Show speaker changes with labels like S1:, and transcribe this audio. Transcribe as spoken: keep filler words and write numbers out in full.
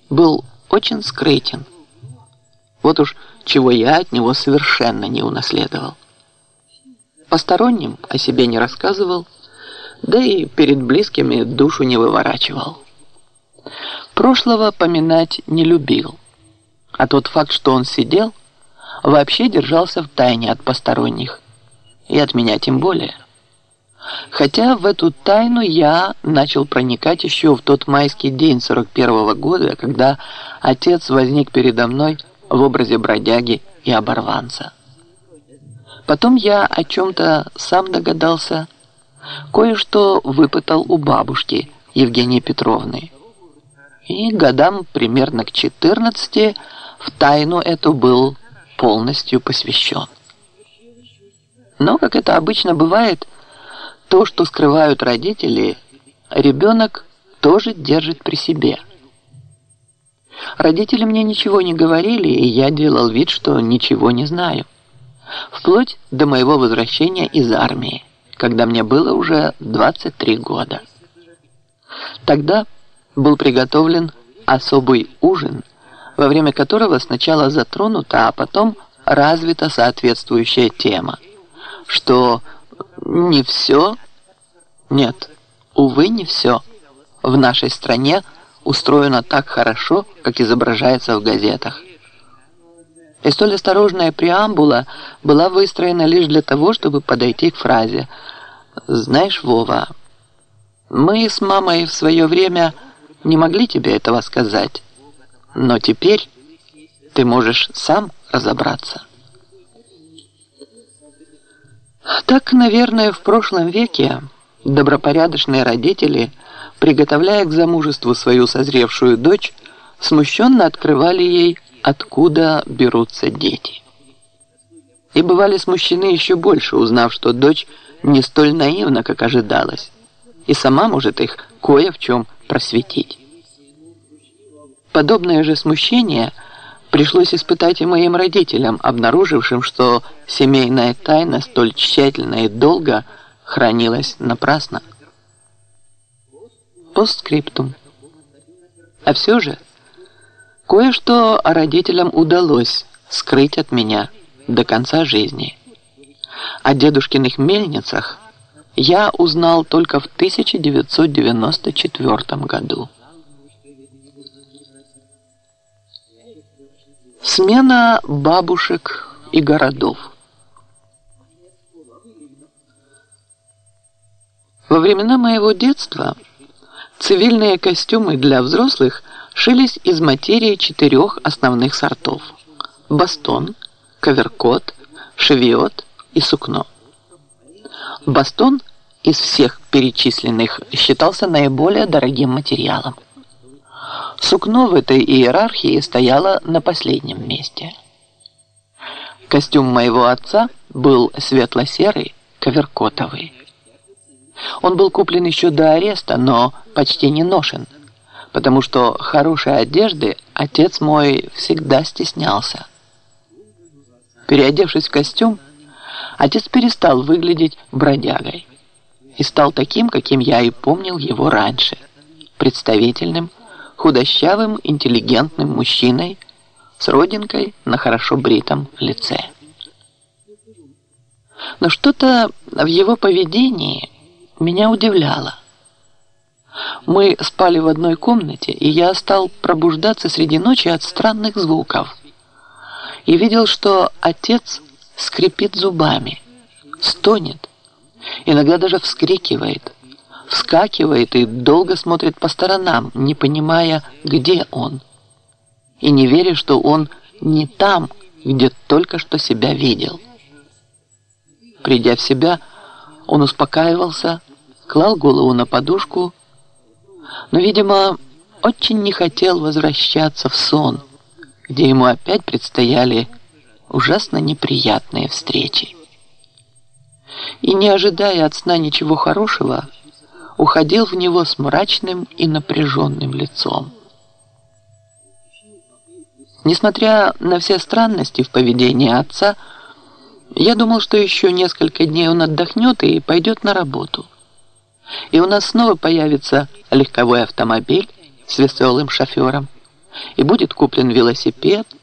S1: был очень скрытен. Вот уж чего я от него совершенно не унаследовал. Посторонним о себе не рассказывал, да и перед близкими душу не выворачивал. Прошлого поминать не любил, а тот факт, что он сидел, вообще держался в тайне от посторонних, и от меня тем более. Хотя в эту тайну я начал проникать еще в тот майский день сорок первого года, когда отец возник передо мной в образе бродяги и оборванца. Потом я о чем-то сам догадался, кое-что выпытал у бабушки Евгении Петровны. И годам примерно к четырнадцати в тайну эту был полностью посвящен. Но, как это обычно бывает, то, что скрывают родители, ребенок тоже держит при себе. Родители мне ничего не говорили, и я делал вид, что ничего не знаю. Вплоть до моего возвращения из армии, когда мне было уже двадцать три года. Тогда был приготовлен особый ужин, во время которого сначала затронута, а потом развита соответствующая тема, что не все, нет, увы, не все в нашей стране устроено так хорошо, как изображается в газетах. И столь осторожная преамбула была выстроена лишь для того, чтобы подойти к фразе: «Знаешь, Вова, мы с мамой в свое время не могли тебе этого сказать, но теперь ты можешь сам разобраться». Так, наверное, в прошлом веке добропорядочные родители, приготовляя к замужеству свою созревшую дочь, смущенно открывали ей, откуда берутся дети. И бывали смущены еще больше, узнав, что дочь не столь наивна, как ожидалось, и сама может их кое в чем просветить. Подобное же смущение пришлось испытать и моим родителям, обнаружившим, что семейная тайна столь тщательно и долго хранилась напрасно. Постскриптум. А все же кое-что родителям удалось скрыть от меня до конца жизни. О дедушкиных мельницах я узнал только в тысяча девятьсот девяносто четвёртом году. Смена бабушек и городов. Во времена моего детства цивильные костюмы для взрослых шились из материи четырех основных сортов: бастон, коверкот, шевиот и сукно. Бастон из всех перечисленных считался наиболее дорогим материалом. Сукно в этой иерархии стояло на последнем месте. Костюм моего отца был светло-серый, коверкотовый. Он был куплен еще до ареста, но почти не ношен, потому что хорошей одежды отец мой всегда стеснялся. Переодевшись в костюм, отец перестал выглядеть бродягой и стал таким, каким я и помнил его раньше: представительным, худощавым, интеллигентным мужчиной с родинкой на хорошо бритом лице. Но что-то в его поведении меня удивляло. Мы спали в одной комнате, и я стал пробуждаться среди ночи от странных звуков и видел, что отец скрипит зубами, стонет, иногда даже вскрикивает, вскакивает и долго смотрит по сторонам, не понимая, где он, и не веря, что он не там, где только что себя видел. Придя в себя, он успокаивался, клал голову на подушку, но, видимо, очень не хотел возвращаться в сон, где ему опять предстояли ужасно неприятные встречи. И, не ожидая от сна ничего хорошего, уходил в него с мрачным и напряженным лицом. Несмотря на все странности в поведении отца, я думал, что еще несколько дней он отдохнет и пойдет на работу. И у нас снова появится легковой автомобиль с веселым шофером, и будет куплен велосипед,